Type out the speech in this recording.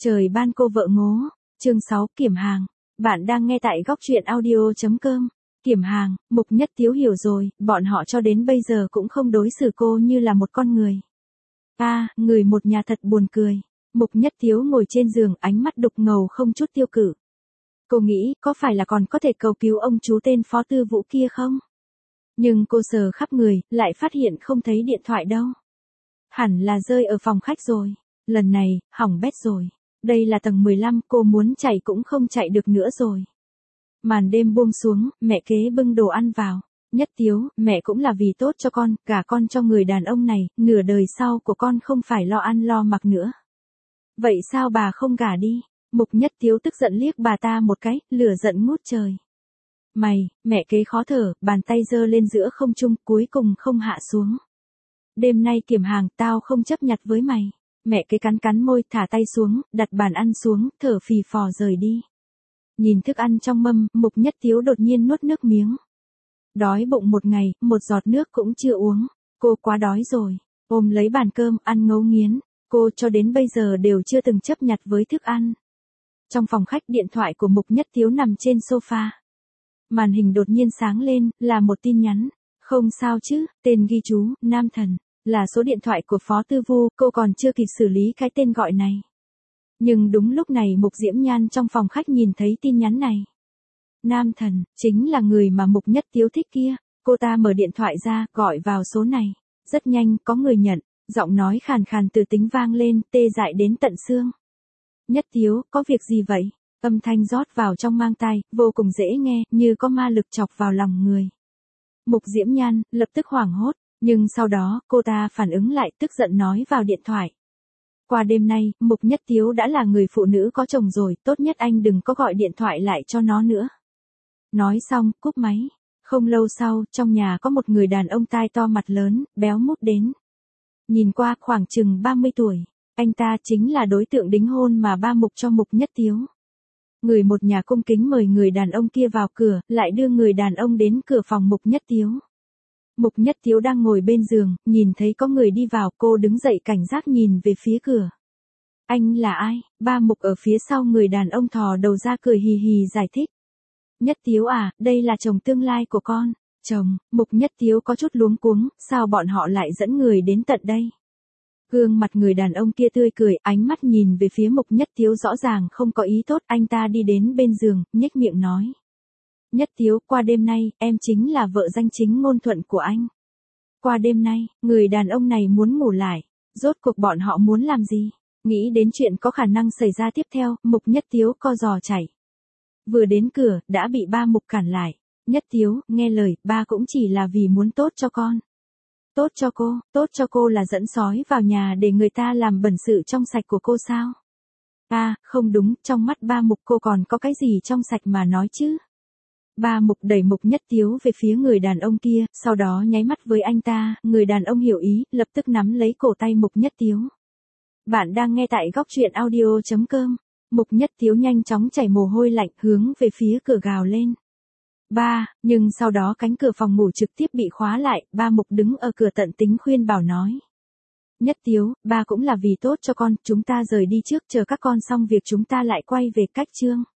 Trời ban cô vợ ngố. Chương 6 Kiểm hàng. Bạn đang nghe tại góc truyện audio.com. Kiểm hàng, Mục Nhất Tiếu hiểu rồi, bọn họ cho đến bây giờ cũng không đối xử cô như là một con người. Người một nhà thật buồn cười. Mục Nhất Tiếu ngồi trên giường, ánh mắt đục ngầu không chút tiêu cự. Cô nghĩ, có phải là còn có thể cầu cứu ông chú tên Phó Tư Vũ kia không? Nhưng cô sờ khắp người, lại phát hiện không thấy điện thoại đâu. Hẳn là rơi ở phòng khách rồi. Lần này, hỏng bét rồi. Đây là tầng 15, cô muốn chạy cũng không chạy được nữa rồi. Màn đêm buông xuống, mẹ kế bưng đồ ăn vào. Nhất Tiếu, mẹ cũng là vì tốt cho con, gả con cho người đàn ông này, nửa đời sau của con không phải lo ăn lo mặc nữa. Vậy sao bà không gả đi? Mục Nhất Tiếu tức giận liếc bà ta một cái, lửa giận ngút trời. Mẹ kế khó thở, bàn tay giơ lên giữa không trung, cuối cùng không hạ xuống. Đêm nay kiểm hàng, tao không chấp nhặt với mày. Mẹ kế cắn cắn môi, thả tay xuống, đặt bàn ăn xuống, thở phì phò rời đi. Nhìn thức ăn trong mâm, Mục Nhất Tiếu đột nhiên nuốt nước miếng. Đói bụng một ngày, một giọt nước cũng chưa uống. Cô quá đói rồi. Ôm lấy bàn cơm, ăn ngấu nghiến. Cô cho đến bây giờ đều chưa từng chấp nhặt với thức ăn. Trong phòng khách, điện thoại của Mục Nhất Tiếu nằm trên sofa. Màn hình đột nhiên sáng lên, là một tin nhắn. Không sao chứ, tên ghi chú, Nam Thần. Là số điện thoại của Phó Tư Vu, cô còn chưa kịp xử lý cái tên gọi này. Nhưng đúng lúc này Mục Diễm Nhan trong phòng khách nhìn thấy tin nhắn này. Nam Thần, chính là người mà Mục Nhất Tiếu thích kia. Cô ta mở điện thoại ra, gọi vào số này. Rất nhanh, có người nhận, giọng nói khàn khàn từ tính vang lên, tê dại đến tận xương. Nhất Tiếu, có việc gì vậy? Âm thanh rót vào trong mang tai, vô cùng dễ nghe, như có ma lực chọc vào lòng người. Mục Diễm Nhan, lập tức hoảng hốt. Nhưng sau đó, cô ta phản ứng lại, tức giận nói vào điện thoại. Qua đêm nay, Mục Nhất Tiếu đã là người phụ nữ có chồng rồi, tốt nhất anh đừng có gọi điện thoại lại cho nó nữa. Nói xong, cúp máy. Không lâu sau, trong nhà có một người đàn ông tai to mặt lớn, béo mút đến. Nhìn qua khoảng chừng 30 tuổi. Anh ta chính là đối tượng đính hôn mà ba Mục cho Mục Nhất Tiếu. Người một nhà cung kính mời người đàn ông kia vào cửa, lại đưa người đàn ông đến cửa phòng Mục Nhất Tiếu. Mục Nhất Tiếu đang ngồi bên giường, nhìn thấy có người đi vào, cô đứng dậy cảnh giác nhìn về phía cửa. Anh là ai? Ba Mục ở phía sau người đàn ông thò đầu ra cười hì hì giải thích. Nhất Tiếu à, đây là chồng tương lai của con. Chồng, Mục Nhất Tiếu có chút luống cuống, sao bọn họ lại dẫn người đến tận đây? Gương mặt người đàn ông kia tươi cười, ánh mắt nhìn về phía Mục Nhất Tiếu rõ ràng không có ý tốt, anh ta đi đến bên giường, nhếch miệng nói. Nhất Tiếu, qua đêm nay, em chính là vợ danh chính ngôn thuận của anh. Qua đêm nay, người đàn ông này muốn ngủ lại. Rốt cuộc bọn họ muốn làm gì? Nghĩ đến chuyện có khả năng xảy ra tiếp theo, Mục Nhất Tiếu co giò chạy. Vừa đến cửa, đã bị ba Mục cản lại. Nhất Tiếu, nghe lời, ba cũng chỉ là vì muốn tốt cho con. Tốt cho cô là dẫn sói vào nhà để người ta làm bẩn sự trong sạch của cô sao? Không đúng, trong mắt ba Mục cô còn có cái gì trong sạch mà nói chứ? Ba Mục đẩy Mục Nhất Tiếu về phía người đàn ông kia, sau đó nháy mắt với anh ta, người đàn ông hiểu ý, lập tức nắm lấy cổ tay Mục Nhất Tiếu. Bạn đang nghe tại góc truyện audio.com. Mục Nhất Tiếu nhanh chóng chảy mồ hôi lạnh, hướng về phía cửa gào lên. Nhưng sau đó cánh cửa phòng ngủ trực tiếp bị khóa lại, ba Mục đứng ở cửa tận tính khuyên bảo nói. Nhất Tiếu, ba cũng là vì tốt cho con, chúng ta rời đi trước, chờ các con xong việc chúng ta lại quay về cách chương.